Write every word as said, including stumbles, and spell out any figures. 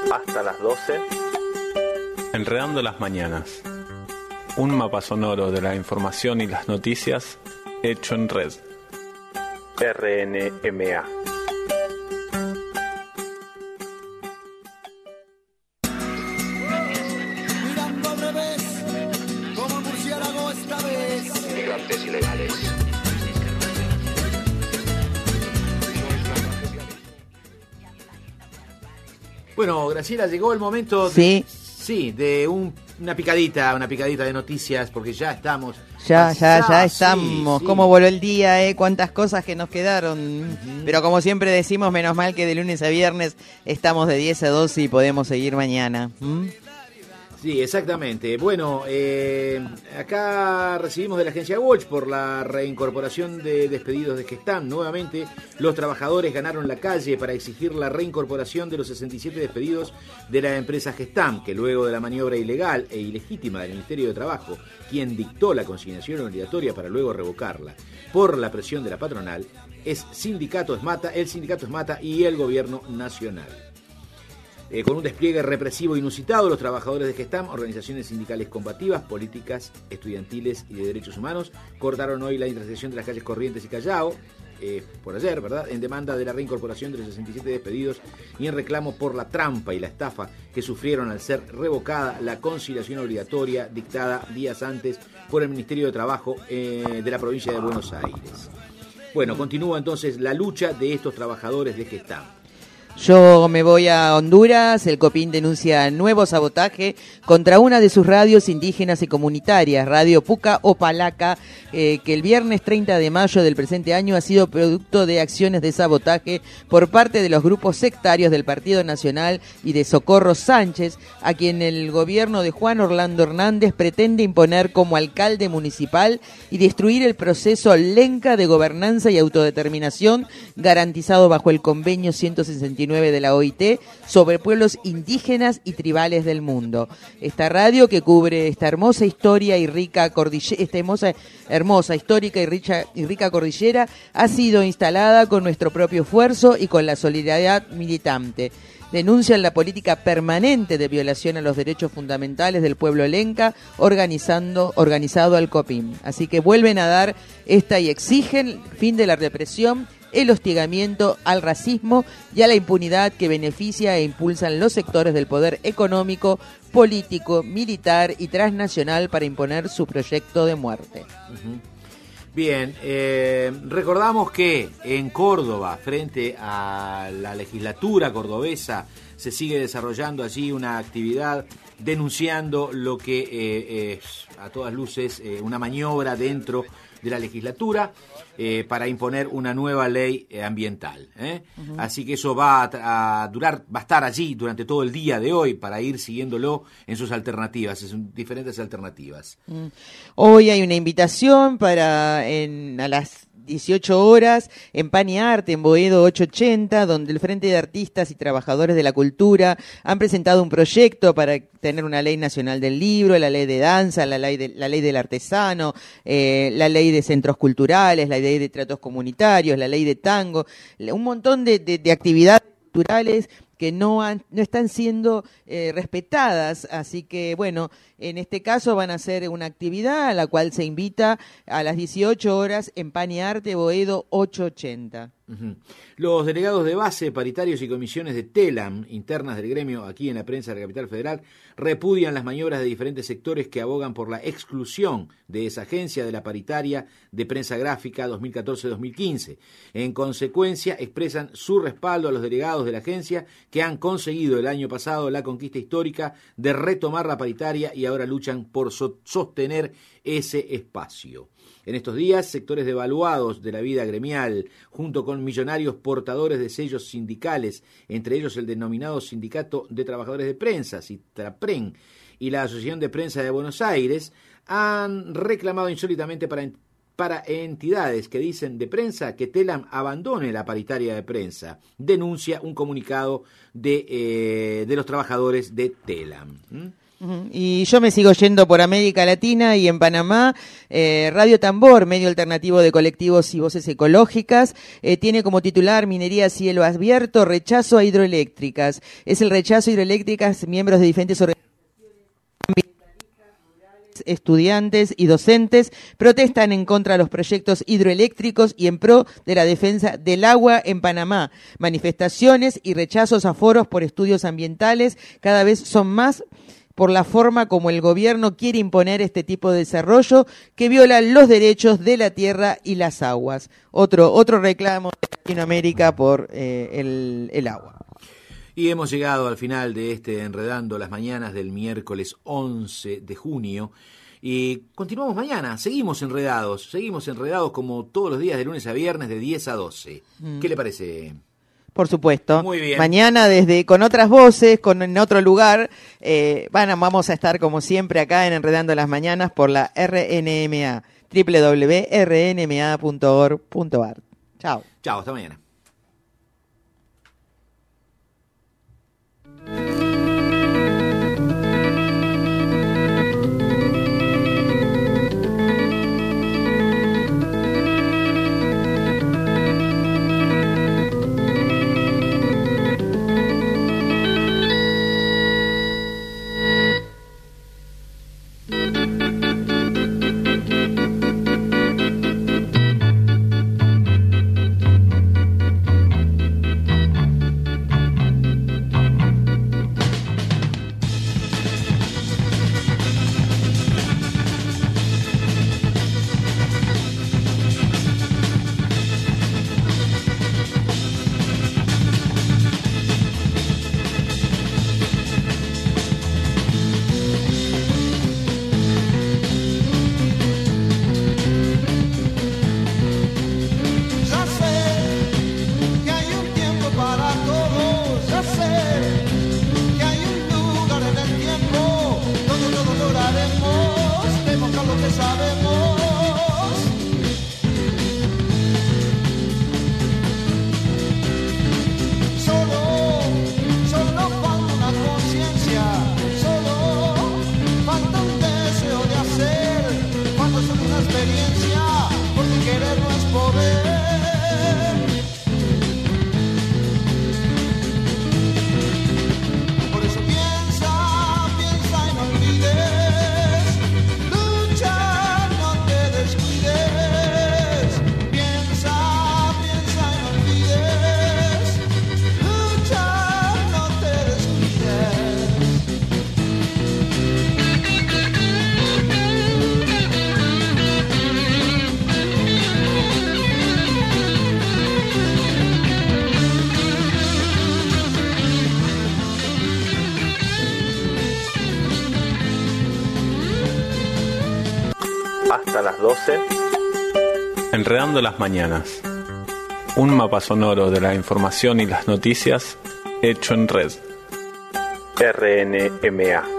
hasta las doce. Enredando las mañanas. Un mapa sonoro de la información y las noticias hecho en red. R N M A. Mirando al revés, como murciélago esta vez. Migrantes ilegales. Bueno, Graciela, llegó el momento de, sí. Sí, de un, una picadita, una picadita de noticias, porque ya estamos. Ya, ya, ya Ah, estamos. sí, sí. ¿Cómo voló el día, eh? Cuántas cosas que nos quedaron. Uh-huh. Pero como siempre decimos, menos mal que de lunes a viernes estamos de diez a doce y podemos seguir mañana. ¿Mm? Sí, exactamente. Bueno, eh, acá recibimos de la agencia Watch por la reincorporación de despedidos de Gestam. Nuevamente, los trabajadores ganaron la calle para exigir la reincorporación de los sesenta y siete despedidos de la empresa Gestam, que luego de la maniobra ilegal e ilegítima del Ministerio de Trabajo, quien dictó la consignación obligatoria para luego revocarla, por la presión de la patronal, es sindicato Esmata, el sindicato Esmata y el gobierno nacional. Eh, con un despliegue represivo inusitado, los trabajadores de Gestam, organizaciones sindicales combativas, políticas, estudiantiles y de derechos humanos, cortaron hoy la intersección de las calles Corrientes y Callao, eh, por ayer, ¿verdad?, en demanda de la reincorporación de los sesenta y siete despedidos y en reclamo por la trampa y la estafa que sufrieron al ser revocada la conciliación obligatoria dictada días antes por el Ministerio de Trabajo eh, de la provincia de Buenos Aires. Bueno, continúa entonces la lucha de estos trabajadores de Gestam. Yo me voy a Honduras. El COPIN denuncia nuevo sabotaje contra una de sus radios indígenas y comunitarias, Radio Puca o Palaca, eh, que el viernes treinta de mayo del presente año ha sido producto de acciones de sabotaje por parte de los grupos sectarios del Partido Nacional y de Socorro Sánchez, a quien el gobierno de Juan Orlando Hernández pretende imponer como alcalde municipal y destruir el proceso lenca de gobernanza y autodeterminación garantizado bajo el convenio ciento sesenta y nueve de la O I T sobre pueblos indígenas y tribales del mundo. Esta radio que cubre esta hermosa historia y rica cordillera, esta hermosa, hermosa histórica y rica, y rica cordillera ha sido instalada con nuestro propio esfuerzo y con la solidaridad militante. Denuncian la política permanente de violación a los derechos fundamentales del pueblo lenca organizando, organizado al COPIN. Así que vuelven a dar esta y exigen fin de la represión, el hostigamiento al racismo y a la impunidad que beneficia e impulsan los sectores del poder económico, político, militar y transnacional para imponer su proyecto de muerte. Uh-huh. Bien, eh, recordamos que en Córdoba, frente a la legislatura cordobesa, se sigue desarrollando allí una actividad denunciando lo que eh, es a todas luces eh, una maniobra dentro de la legislatura eh, para imponer una nueva ley eh, ambiental. ¿eh? Uh-huh. Así que eso va a, a durar, va a estar allí durante todo el día de hoy para ir siguiéndolo en sus alternativas, en sus diferentes alternativas. Mm. Hoy hay una invitación para en, a las dieciocho horas en Pan y Arte, en Boedo ochocientos ochenta, donde el Frente de Artistas y Trabajadores de la Cultura han presentado un proyecto para tener una ley nacional del libro, la ley de danza, la ley, de, la ley del artesano, eh, la ley de centros culturales, la ley de tratos comunitarios, la ley de tango, un montón de, de, de actividades culturales que no, han, no están siendo eh, respetadas, así que bueno, en este caso van a hacer una actividad a la cual se invita a las dieciocho horas en Pan y Arte, Boedo ochocientos ochenta. Uh-huh. Los delegados de base, paritarios y comisiones de TELAM, internas del gremio aquí en la prensa de la Capital Federal, repudian las maniobras de diferentes sectores que abogan por la exclusión de esa agencia de la paritaria de prensa gráfica dos mil catorce dos mil quince. En consecuencia, expresan su respaldo a los delegados de la agencia que han conseguido el año pasado la conquista histórica de retomar la paritaria y ahora luchan por so- sostener ese espacio. En estos días, sectores devaluados de la vida gremial, junto con millonarios portadores de sellos sindicales, entre ellos el denominado Sindicato de Trabajadores de Prensa, Citrapren, y la Asociación de Prensa de Buenos Aires, han reclamado insólitamente para, para entidades que dicen de prensa que TELAM abandone la paritaria de prensa. Denuncia un comunicado de, eh, de los trabajadores de TELAM. ¿Mm? Y yo me sigo yendo por América Latina y en Panamá, eh, Radio Tambor, medio alternativo de colectivos y voces ecológicas, eh, tiene como titular Minería a cielo abierto, rechazo a hidroeléctricas. Es el rechazo a hidroeléctricas, miembros de diferentes organizaciones, estudiantes y docentes protestan en contra de los proyectos hidroeléctricos y en pro de la defensa del agua en Panamá. Manifestaciones y rechazos a foros por estudios ambientales cada vez son más por la forma como el gobierno quiere imponer este tipo de desarrollo que viola los derechos de la tierra y las aguas. Otro, otro reclamo de Latinoamérica por eh, el, el agua. Y hemos llegado al final de este Enredando las Mañanas del miércoles once de junio. Y continuamos mañana, seguimos enredados, seguimos enredados como todos los días de lunes a viernes de diez a doce. Mm. ¿Qué le parece? Por supuesto. Muy bien. Mañana desde con otras voces, con en otro lugar, eh, van a, vamos a estar como siempre acá en Enredando las Mañanas por la R N M A, doble u doble u doble u punto r n m a punto org punto a r. Chao. Chao, hasta mañana. Hasta las doce, Enredando las Mañanas. Un mapa sonoro de la información y las noticias hecho en red. R N M A.